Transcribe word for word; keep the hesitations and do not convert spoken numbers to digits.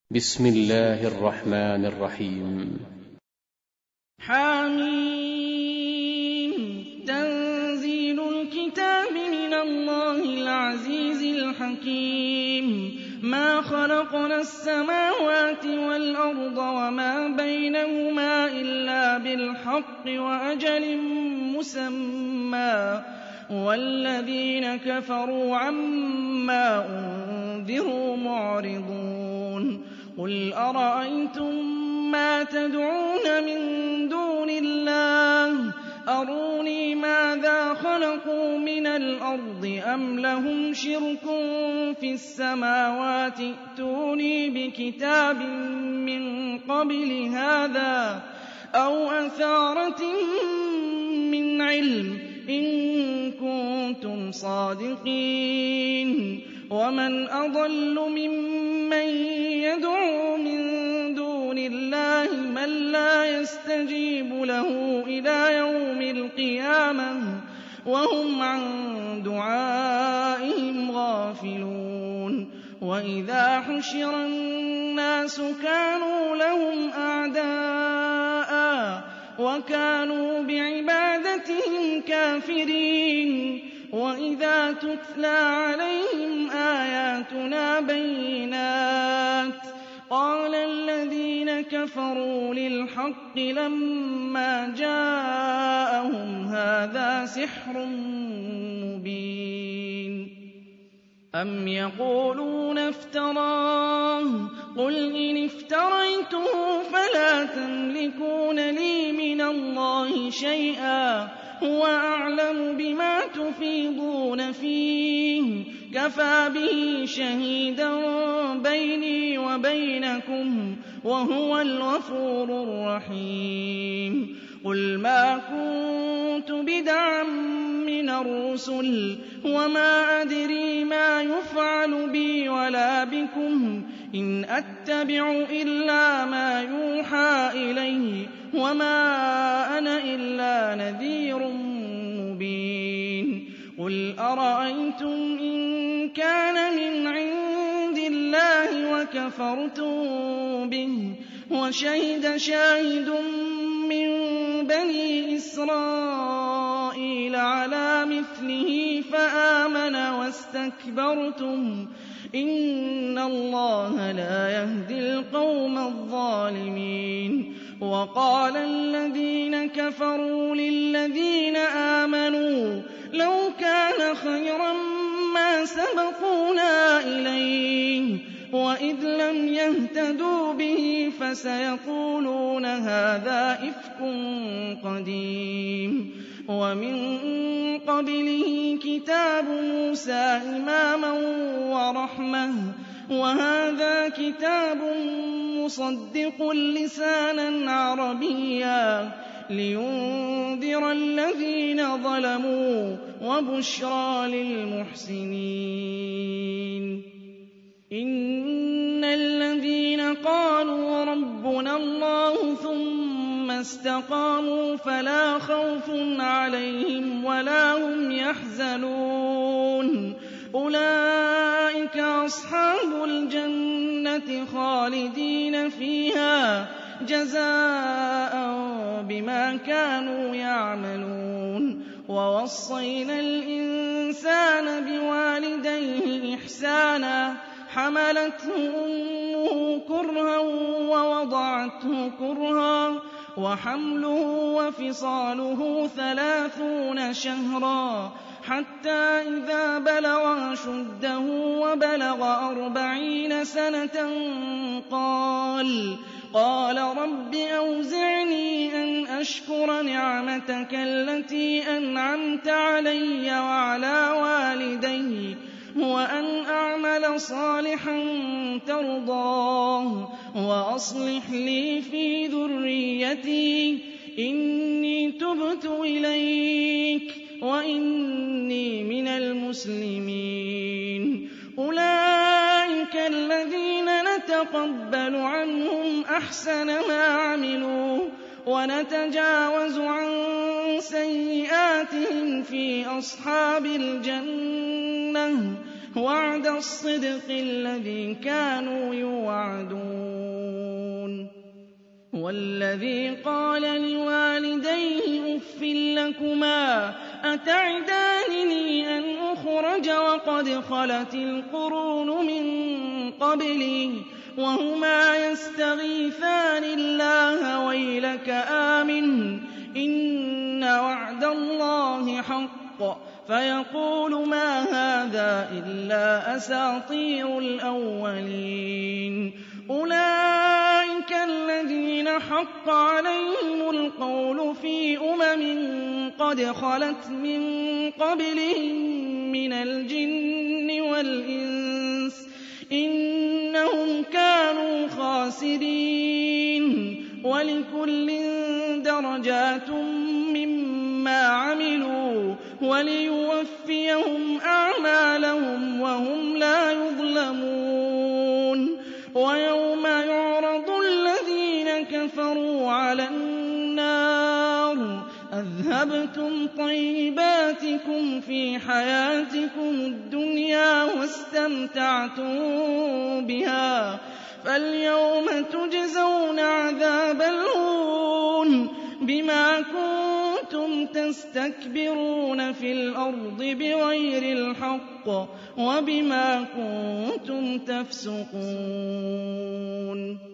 بسم الله الرحمن الرحيم. حميم. تنزيل الكتاب من الله العزيز الحكيم. ما خلقنا السماوات والأرض وما بينهما إلا بالحق وأجل مسمى والذين كفروا عما أنذروا معرضون. قل أرأيتم ما تدعون من دون الله أروني ماذا خلقوا من الأرض أم لهم شرك في السماوات ائتوني بكتاب من قبل هذا أو أثارة من علم إن كنتم صادقين. ومن أضل ممن يدعو من دون الله من لا يستجيب له إلى يوم القيامة وهم عن دعائهم غافلون. وإذا حشر الناس كانوا لهم أعداء وكانوا بعبادتهم كافرين. وإذا تتلى عليهم آياتنا بينات قال الذين كفروا للحق لما جاءهم هذا سحر مبين. أم يقولون افتراه قل إن افتريته فلا تملكون لي من الله شيئا هو أعلم بما تفيضون فيه كفى به شهيدا بيني وبينكم وهو الغفور الرحيم. قل ما كنت بدعا من الرسل وما أدري ما يفعل بي ولا بكم إن أتبع إلا ما يوحى إلي وما أنا إلا نذير مبين. قل أرأيتم إن كان من عند الله وكفرتم به وشهد شاهد من بني إسرائيل على مثله فآمن واستكبرتم إن الله لا يهدي القوم الظالمين. وقال الذين كفروا للذين آمنوا لو كان خيرا ما سبقونا إليه وإذ لم يهتدوا به فسيقولون هذا إفك قديم. ومن قبله كتاب موسى إماما ورحمة وهذا كتاب مصدق لسانا عربيا لينذر الذين ظلموا وبشرى للمحسنين. إن الذين قالوا ربنا الله ثم استقاموا فلا خوف عليهم ولا هم يحزنون أولئك أصحاب الجنة خالدين فيها جزاء بما كانوا يعملون. ووصينا الإنسان بوالديه إحسانا حملته أمه كرها ووضعته كرها وحمله وفصاله ثلاثون شهرا حتى إذا بلغ أشده وبلغ أربعين سنة قال قال رب أوزعني أن أشكر نعمتك التي أنعمت علي وعلى والدي وأن أعمل صالحا ترضاه وأصلح لي في ذريتي إني تبت إليك وإني من المسلمين. أولئك الذين نتقبل عنهم أحسن ما عملوا ونتجاوز عن سيئاتهم في أصحاب الجنة وعد الصدق الذي كانوا يوعدون. وَالَّذِي قَالَ لِوَالِدَيْهِ أُفٍّ لَّكُمَا أَتَعِدَانِنِي أَنْ أُخْرَجَ وَقَدْ خَلَتِ الْقُرُونُ مِن قَبْلِي وَهُمَا يَسْتَغِيثَانِ اللَّهَ وَيْلَكَ آمِنْ إِنَّ وَعْدَ اللَّهِ حَقٌّ فَيَقُولُ مَا هَٰذَا إِلَّا أَسَاطِيرُ الْأَوَّلِينَ أُولَٰئِكَ الَّذِينَ حَقَّ عَلَيْهِمُ الْقَوْلُ فِي أُمَمٍ قَدْ خَلَتْ مِن قَبْلِهِم مِّنَ الْجِنِّ وَالْإِنسِ ۖ إِنَّهُمْ كَانُوا خَاسِرِينَ وَلِكُلٍّ دَرَجَاتٌ مِّمَّا عَمِلُوا وَلِيُوَفِّيَهُمْ أَعْمَالَهُمْ وَهُمْ لَا يُظْلَمُونَ وَيَوْمَ يُعْرَضُ الَّذِينَ كَفَرُوا عَلَى النَّارِ أَذْهَبْتُمْ طَيِّبَاتِكُمْ فِي حَيَاتِكُمُ الدُّنْيَا وَاسْتَمْتَعْتُم بِهَا فَالْيَوْمَ تُجْزَوْنَ عَذَابَ الْهُونِ بِمَا كُنتُمْ تَسْتَكْبِرُونَ فِي الْأَرْضِ بِغَيْرِ الْحَقِّ وَبِمَا كُنتُمْ تَفْسُقُونَ